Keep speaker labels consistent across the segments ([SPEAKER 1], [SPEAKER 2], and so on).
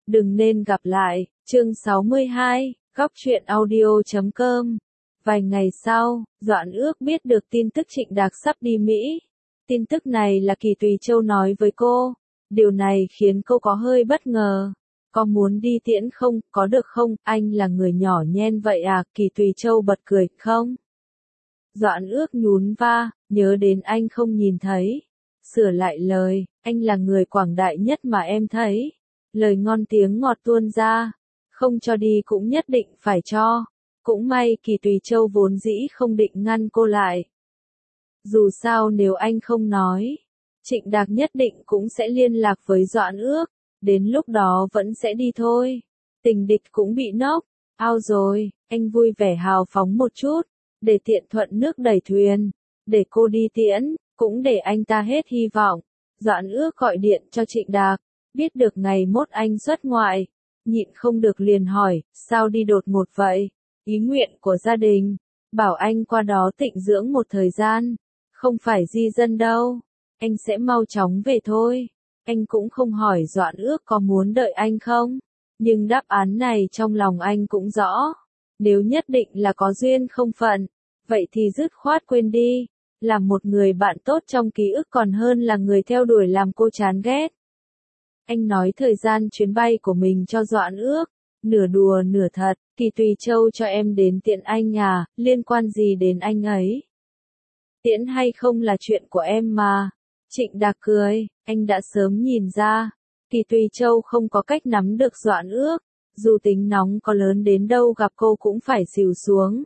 [SPEAKER 1] Đừng nên gặp lại, chương 62, góc truyện audio.com. Vài ngày sau, Doãn Ước biết được tin tức Trịnh Đạc sắp đi Mỹ. Tin tức này là Kỳ Tùy Châu nói với cô. Điều này khiến cô có hơi bất ngờ. Có muốn đi tiễn không, có được không, anh là người nhỏ nhen vậy à, Kỳ Tùy Châu bật cười, không. Doãn Ước nhún va, nhớ đến anh không nhìn thấy. Sửa lại lời, anh là người quảng đại nhất mà em thấy. Lời ngon tiếng ngọt tuôn ra, không cho đi cũng nhất định phải cho. Cũng may Kỳ Tùy Châu vốn dĩ không định ngăn cô lại. Dù sao nếu anh không nói, Trịnh Đạc nhất định cũng sẽ liên lạc với Doãn Ước, đến lúc đó vẫn sẽ đi thôi. Tình địch cũng bị nốc, ao rồi, anh vui vẻ hào phóng một chút, để tiện thuận nước đẩy thuyền, để cô đi tiễn, cũng để anh ta hết hy vọng. Doãn Ước gọi điện cho Trịnh Đạc, biết được ngày mốt anh xuất ngoại, nhịn không được liền hỏi, sao đi đột ngột vậy? Ý nguyện của gia đình, bảo anh qua đó tịnh dưỡng một thời gian, không phải di dân đâu, anh sẽ mau chóng về thôi. Anh cũng không hỏi Doãn Ước có muốn đợi anh không, nhưng đáp án này trong lòng anh cũng rõ. Nếu nhất định là có duyên không phận, vậy thì dứt khoát quên đi, làm một người bạn tốt trong ký ức còn hơn là người theo đuổi làm cô chán ghét. Anh nói thời gian chuyến bay của mình cho Doãn Ước, nửa đùa nửa thật, Kỳ Tùy Châu cho em đến tiện anh à, liên quan gì đến anh ấy? Tiễn hay không là chuyện của em mà. Trịnh Đạc cười, anh đã sớm nhìn ra, Kỳ Tùy Châu không có cách nắm được Doãn Ước, dù tính nóng có lớn đến đâu gặp cô cũng phải xỉu xuống.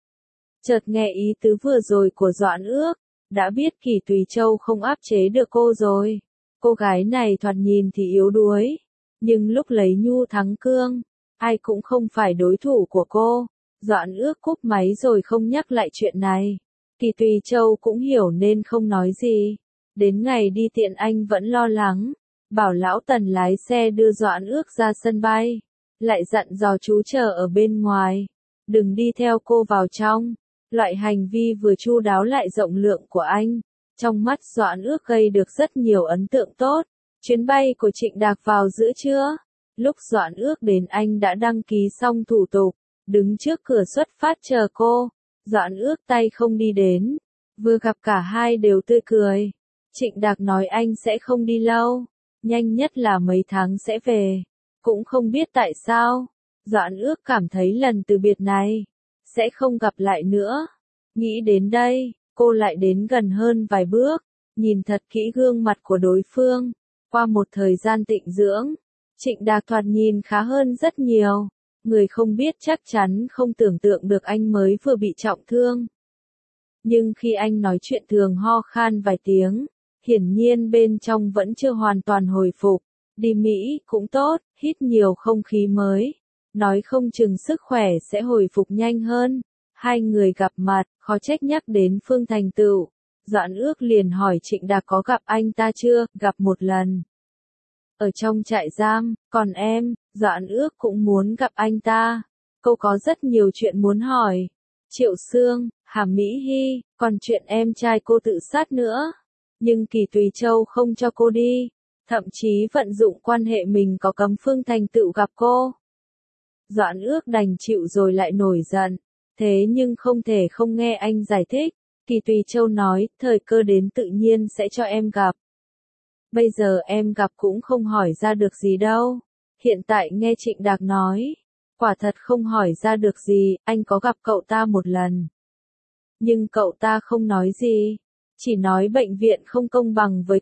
[SPEAKER 1] Chợt nghe ý tứ vừa rồi của Doãn Ước, đã biết Kỳ Tùy Châu không áp chế được cô rồi. Cô gái này thoạt nhìn thì yếu đuối, nhưng lúc lấy nhu thắng cương, ai cũng không phải đối thủ của cô. Doãn Ước cúp máy rồi không nhắc lại chuyện này. Kỳ Tùy Châu cũng hiểu nên không nói gì. Đến ngày đi tiện anh vẫn lo lắng, bảo lão Tần lái xe đưa Doãn Ước ra sân bay, lại dặn dò chú chờ ở bên ngoài, đừng đi theo cô vào trong. Loại hành vi vừa chu đáo lại rộng lượng của anh, trong mắt Doãn Ước gây được rất nhiều ấn tượng tốt. Chuyến bay của Trịnh Đạc vào giữa trưa, lúc Doãn Ước đến anh đã đăng ký xong thủ tục, đứng trước cửa xuất phát chờ cô. Doãn Ước tay không đi đến, vừa gặp cả hai đều tươi cười. Trịnh Đạc nói anh sẽ không đi lâu, nhanh nhất là mấy tháng sẽ về. Cũng không biết tại sao, Doãn Ước cảm thấy lần từ biệt này sẽ không gặp lại nữa. Nghĩ đến đây, cô lại đến gần hơn vài bước, nhìn thật kỹ gương mặt của đối phương. Qua một thời gian tịnh dưỡng, Trịnh Đạc thoạt nhìn khá hơn rất nhiều. Người không biết chắc chắn không tưởng tượng được anh mới vừa bị trọng thương. Nhưng khi anh nói chuyện thường ho khan vài tiếng, hiển nhiên bên trong vẫn chưa hoàn toàn hồi phục. Đi Mỹ cũng tốt, hít nhiều không khí mới, nói không chừng sức khỏe sẽ hồi phục nhanh hơn. Hai người gặp mặt, khó trách nhắc đến Phương Thành Tựu. Doãn Ước liền hỏi Trịnh Đạc có gặp anh ta chưa, gặp một lần. Ở trong trại giam, còn em, Doãn Ước cũng muốn gặp anh ta. Cô có rất nhiều chuyện muốn hỏi. Triệu Sương, Hàm Mỹ Hy, còn chuyện em trai cô tự sát nữa. Nhưng Kỳ Tùy Châu không cho cô đi, thậm chí vận dụng quan hệ mình có cấm Phương Thành Tựu gặp cô. Doãn Ước đành chịu rồi lại nổi giận, thế nhưng không thể không nghe anh giải thích. Kỳ Tùy Châu nói, thời cơ đến tự nhiên sẽ cho em gặp. Bây giờ em gặp cũng không hỏi ra được gì đâu. Hiện tại nghe Trịnh Đạc nói, quả thật không hỏi ra được gì, anh có gặp cậu ta một lần. Nhưng cậu ta không nói gì, chỉ nói bệnh viện không công bằng với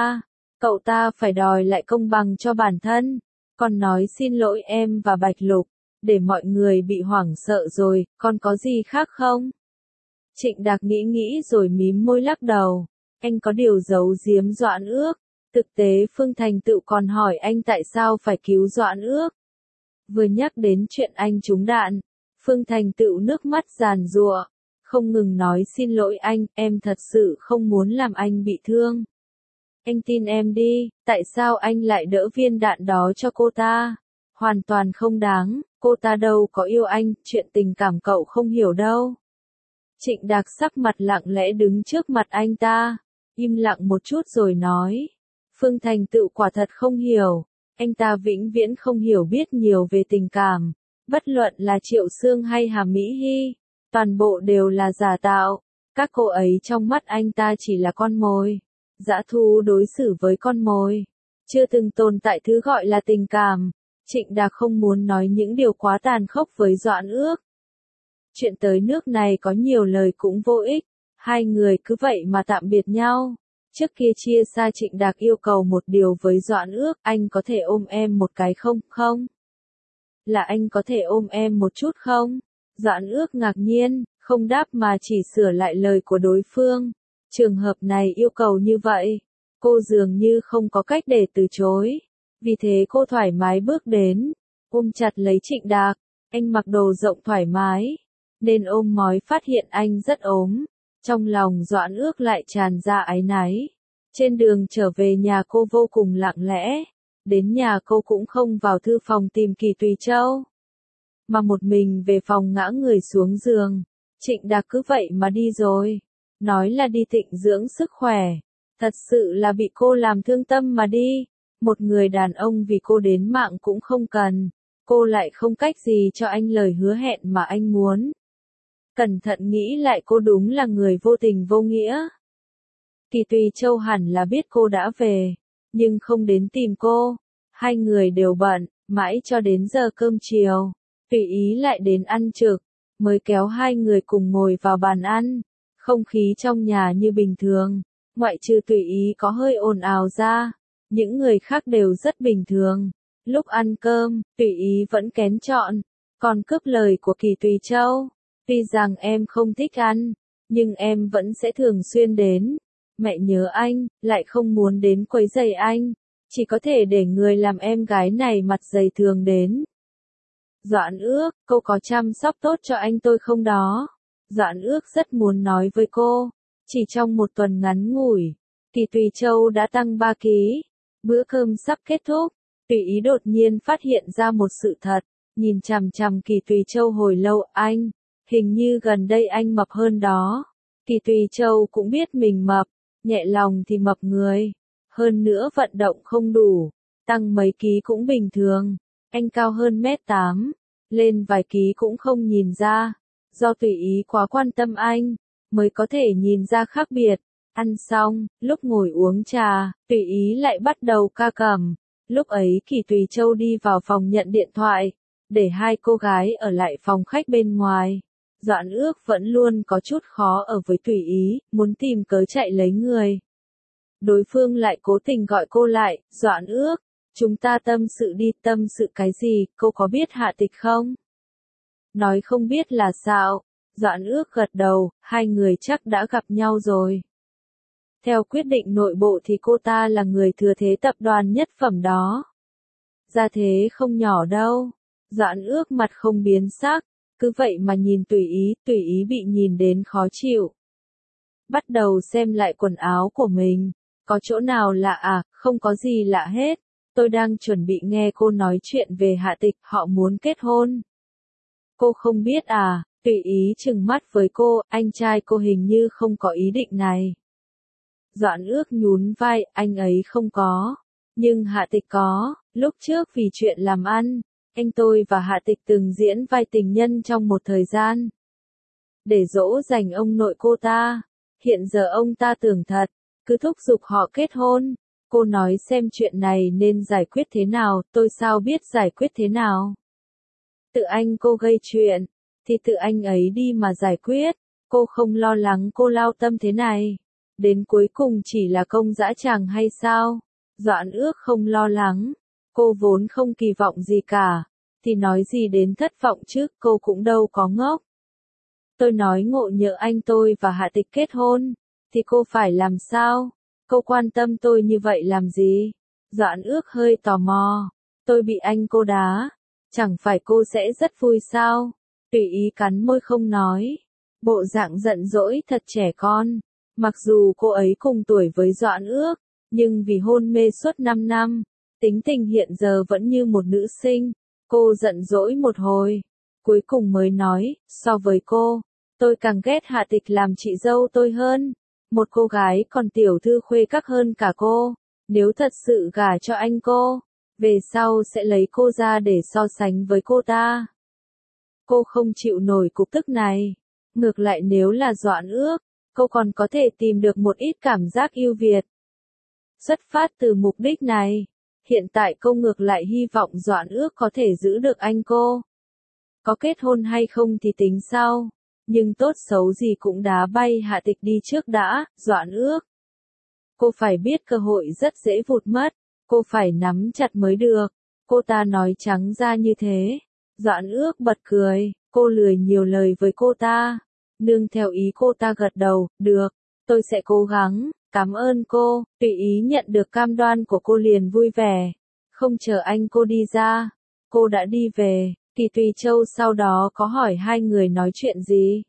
[SPEAKER 1] cậu ta phải đòi lại công bằng cho bản thân, còn nói xin lỗi em và Bạch Lục, để mọi người bị hoảng sợ rồi, còn có gì khác không? Trịnh Đạc nghĩ rồi mím môi lắc đầu, anh có điều giấu giếm Doãn Ước. Thực tế Phương Thành Tựu còn hỏi anh tại sao phải cứu Doãn Ước. Vừa nhắc đến chuyện anh trúng đạn, Phương Thành Tựu nước mắt giàn giụa, không ngừng nói xin lỗi anh, em thật sự không muốn làm anh bị thương. Anh tin em đi, tại sao anh lại đỡ viên đạn đó cho cô ta? Hoàn toàn không đáng, cô ta đâu có yêu anh, chuyện tình cảm cậu không hiểu đâu. Trịnh Đạc sắc mặt lặng lẽ đứng trước mặt anh ta, im lặng một chút rồi nói. Phương Thành Tựu quả thật không hiểu, Anh ta vĩnh viễn không hiểu biết nhiều về tình cảm. Bất luận là Triệu Sương hay Hà Mỹ Hy, toàn bộ đều là giả tạo. Các cô ấy trong mắt anh ta chỉ là con mồi. Dã thú đối xử với con mồi. Chưa từng tồn tại thứ gọi là tình cảm. Trịnh Đạc không muốn nói những điều quá tàn khốc với Doãn Ước. Chuyện tới nước này có nhiều lời cũng vô ích. Hai người cứ vậy mà tạm biệt nhau. Trước kia chia xa Trịnh Đạc yêu cầu một điều với Doãn Ước, anh có thể ôm em một cái không? Không. Là anh có thể ôm em một chút không? Doãn Ước ngạc nhiên, không đáp mà chỉ sửa lại lời của đối phương. Trường hợp này yêu cầu như vậy, cô dường như không có cách để từ chối. Vì thế cô thoải mái bước đến, ôm chặt lấy Trịnh Đạc. Anh mặc đồ rộng thoải mái, nên ôm mói phát hiện anh rất ốm. Trong lòng Doãn Ước lại tràn ra áy náy. Trên đường trở về nhà cô vô cùng lặng lẽ. Đến nhà cô cũng không vào thư phòng tìm Kỳ Tùy Châu, mà một mình về phòng ngã người xuống giường. Trịnh Đạc cứ vậy mà đi rồi. Nói là đi tịnh dưỡng sức khỏe. Thật sự là bị cô làm thương tâm mà đi. Một người đàn ông vì cô đến mạng cũng không cần. Cô lại không cách gì cho anh lời hứa hẹn mà anh muốn. Cẩn thận nghĩ lại cô đúng là người vô tình vô nghĩa. Kỳ Tùy Châu hẳn là biết cô đã về, nhưng không đến tìm cô. Hai người đều bận, mãi cho đến giờ cơm chiều. Tùy Ý lại đến ăn trực, mới kéo hai người cùng ngồi vào bàn ăn. Không khí trong nhà như bình thường, ngoại trừ Tùy Ý có hơi ồn ào ra. Những người khác đều rất bình thường. Lúc ăn cơm, Tùy Ý vẫn kén chọn, còn cướp lời của Kỳ Tùy Châu. Tuy rằng em không thích ăn, nhưng em vẫn sẽ thường xuyên đến. Mẹ nhớ anh, lại không muốn đến quấy rầy anh. Chỉ có thể để người làm em gái này mặt dày thường đến. Doãn Ước, cô có chăm sóc tốt cho anh tôi không đó? Doãn Ước rất muốn nói với cô. Chỉ trong một tuần ngắn ngủi, Kỳ Tùy Châu đã tăng 3 ký. Bữa cơm sắp kết thúc, Tùy Ý đột nhiên phát hiện ra một sự thật. Nhìn chằm chằm Kỳ Tùy Châu hồi lâu, anh, hình như gần đây anh mập hơn đó. Kỳ Tùy Châu cũng biết mình mập, nhẹ lòng thì mập người. Hơn nữa vận động không đủ, tăng mấy ký cũng bình thường. Anh cao hơn mét 8, lên vài ký cũng không nhìn ra. Do Tùy Ý quá quan tâm anh, mới có thể nhìn ra khác biệt. Ăn xong, lúc ngồi uống trà, Tùy Ý lại bắt đầu ca cẩm. Lúc ấy Kỳ Tùy Châu đi vào phòng nhận điện thoại, để hai cô gái ở lại phòng khách bên ngoài. Doãn Ước vẫn luôn có chút khó ở với Tùy Ý, muốn tìm cớ chạy lấy người. Đối phương lại cố tình gọi cô lại, Doãn Ước, chúng ta tâm sự đi, tâm sự cái gì, cô có biết Hạ Tịch không? Nói không biết là sao, Doãn Ước gật đầu, hai người chắc đã gặp nhau rồi. Theo quyết định nội bộ thì cô ta là người thừa thế tập đoàn nhất phẩm đó. Gia thế không nhỏ đâu. Doãn Ước mặt không biến sắc, cứ vậy mà nhìn Tùy Ý bị nhìn đến khó chịu. Bắt đầu xem lại quần áo của mình, có chỗ nào lạ à, không có gì lạ hết. Tôi đang chuẩn bị nghe cô nói chuyện về Hạ Tịch, họ muốn kết hôn. Cô không biết à? Tùy Ý trừng mắt với cô, anh trai cô hình như không có ý định này. Doãn Ước nhún vai, anh ấy không có. Nhưng Hạ Tịch có, lúc trước vì chuyện làm ăn, anh tôi và Hạ Tịch từng diễn vai tình nhân trong một thời gian. Để dỗ dành ông nội cô ta, hiện giờ ông ta tưởng thật, cứ thúc giục họ kết hôn. Cô nói xem chuyện này nên giải quyết thế nào, tôi sao biết giải quyết thế nào. Tự anh cô gây chuyện, thì tự anh ấy đi mà giải quyết, cô không lo lắng cô lao tâm thế này. Đến cuối cùng chỉ là công dã tràng hay sao? Doãn Ước không lo lắng, cô vốn không kỳ vọng gì cả, thì nói gì đến thất vọng chứ, cô cũng đâu có ngốc. Tôi nói ngộ nhỡ anh tôi và Hạ Tịch kết hôn, thì cô phải làm sao? Cô quan tâm tôi như vậy làm gì? Doãn Ước hơi tò mò, tôi bị anh cô đá, chẳng phải cô sẽ rất vui sao? Tùy Ý cắn môi không nói, bộ dạng giận dỗi thật trẻ con. Mặc dù cô ấy cùng tuổi với Doãn Ước, nhưng vì hôn mê suốt 5 năm, tính tình hiện giờ vẫn như một nữ sinh. Cô giận dỗi một hồi, cuối cùng mới nói, so với cô, tôi càng ghét Hạ Tịch làm chị dâu tôi hơn. Một cô gái còn tiểu thư khuê các hơn cả cô, nếu thật sự gả cho anh cô, về sau sẽ lấy cô ra để so sánh với cô ta. Cô không chịu nổi cục tức này. Ngược lại nếu là Doãn Ước, cô còn có thể tìm được một ít cảm giác ưu việt. Xuất phát từ mục đích này, hiện tại cô ngược lại hy vọng Doãn Ước có thể giữ được anh cô. Có kết hôn hay không thì tính sau, nhưng tốt xấu gì cũng đá bay Hạ Tịch đi trước đã, Doãn Ước. Cô phải biết cơ hội rất dễ vụt mất, cô phải nắm chặt mới được. Cô ta nói trắng ra như thế. Doãn Ước bật cười, cô lười nhiều lời với cô ta. Nương theo ý cô ta gật đầu, được, tôi sẽ cố gắng, cảm ơn cô, tùy ý nhận được cam đoan của cô liền vui vẻ. Không chờ anh cô đi ra, cô đã đi về. Kỳ Tùy Châu sau đó có hỏi hai người nói chuyện gì.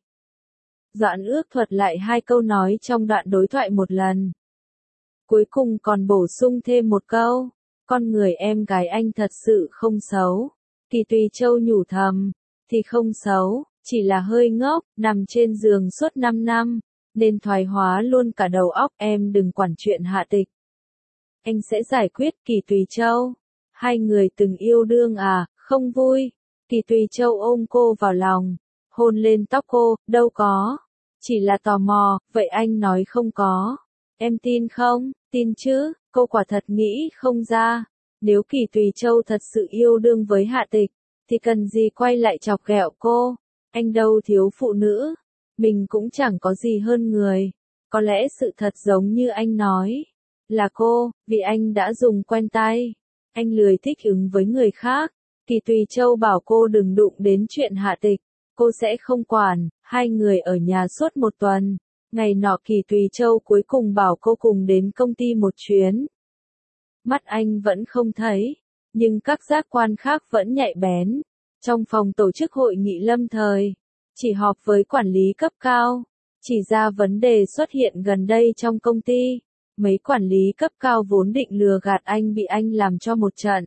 [SPEAKER 1] Doãn Ước thuật lại hai câu nói trong đoạn đối thoại một lần. Cuối cùng còn bổ sung thêm một câu, con người em gái anh thật sự không xấu. Kỳ Tùy Châu nhủ thầm, thì không xấu, chỉ là hơi ngốc, nằm trên giường suốt 5 năm, nên thoái hóa luôn cả đầu óc, em đừng quản chuyện Hạ Tịch. Anh sẽ giải quyết. Kỳ Tùy Châu. Hai người từng yêu đương à, không vui. Kỳ Tùy Châu ôm cô vào lòng, hôn lên tóc cô, đâu có. Chỉ là tò mò, vậy anh nói không có. Em tin không? Tin chứ, cô quả thật nghĩ không ra. Nếu Kỳ Tùy Châu thật sự yêu đương với Hạ Tịch, thì cần gì quay lại chọc ghẹo cô. Anh đâu thiếu phụ nữ, mình cũng chẳng có gì hơn người. Có lẽ sự thật giống như anh nói, là cô, vì anh đã dùng quen tay. Anh lười thích ứng với người khác. Kỳ Tùy Châu bảo cô đừng đụng đến chuyện Hạ Tịch, cô sẽ không quản. Hai người ở nhà suốt một tuần. Ngày nọ Kỳ Tùy Châu cuối cùng bảo cô cùng đến công ty một chuyến. Mắt anh vẫn không thấy, nhưng các giác quan khác vẫn nhạy bén. Trong phòng tổ chức hội nghị lâm thời, chỉ họp với quản lý cấp cao, chỉ ra vấn đề xuất hiện gần đây trong công ty. Mấy quản lý cấp cao vốn định lừa gạt anh bị anh làm cho một trận.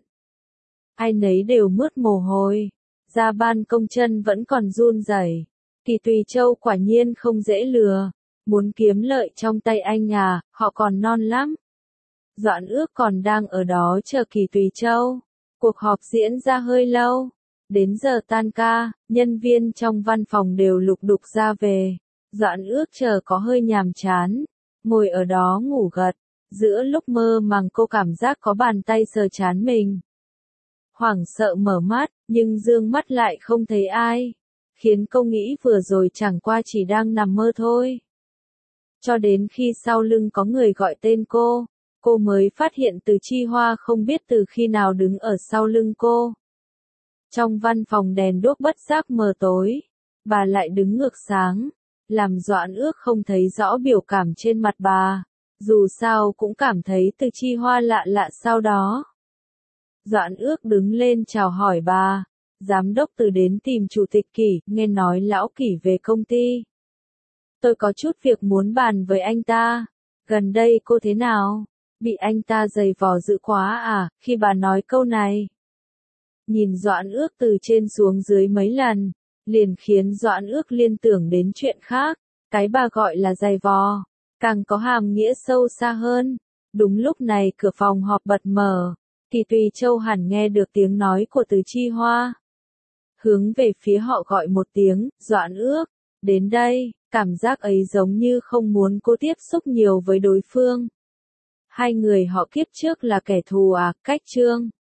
[SPEAKER 1] Ai nấy đều mướt mồ hôi, ra ban công chân vẫn còn run rẩy. Kỳ Tùy Châu quả nhiên không dễ lừa, muốn kiếm lợi trong tay anh à, họ còn non lắm. Doãn Ước còn đang ở đó chờ Kỳ Tùy Châu. Cuộc họp diễn ra hơi lâu. Đến giờ tan ca, nhân viên trong văn phòng đều lục đục ra về. Doãn Ước chờ có hơi nhàm chán, ngồi ở đó ngủ gật. Giữa lúc mơ màng cô cảm giác có bàn tay sờ trán mình. Hoảng sợ mở mắt, nhưng dương mắt lại không thấy ai. Khiến cô nghĩ vừa rồi chẳng qua chỉ đang nằm mơ thôi. Cho đến khi sau lưng có người gọi tên cô mới phát hiện Từ Chi Hoa không biết từ khi nào đứng ở sau lưng cô. Trong văn phòng đèn đuốc bất giác mờ tối, bà lại đứng ngược sáng, làm Doãn Ước không thấy rõ biểu cảm trên mặt bà. Dù sao cũng cảm thấy Từ Chi Hoa lạ lạ sau đó. Doãn Ước đứng lên chào hỏi bà. Giám đốc Từ đến tìm chủ tịch Kỷ, nghe nói lão Kỷ về công ty. Tôi có chút việc muốn bàn với anh ta. Gần đây cô thế nào? Bị anh ta giày vò dữ quá à? Khi bà nói câu này, nhìn Doãn Ước từ trên xuống dưới mấy lần, liền khiến Doãn Ước liên tưởng đến chuyện khác. Cái bà gọi là giày vò, càng có hàm nghĩa sâu xa hơn. Đúng lúc này cửa phòng họp bật mở. Kỳ Tùy Châu hẳn nghe được tiếng nói của Từ Chi Hoa. Hướng về phía họ gọi một tiếng, Doãn Ước, đến đây. Cảm giác ấy giống như không muốn cô tiếp xúc nhiều với đối phương. Hai người họ kiếp trước là kẻ thù à, cách chương.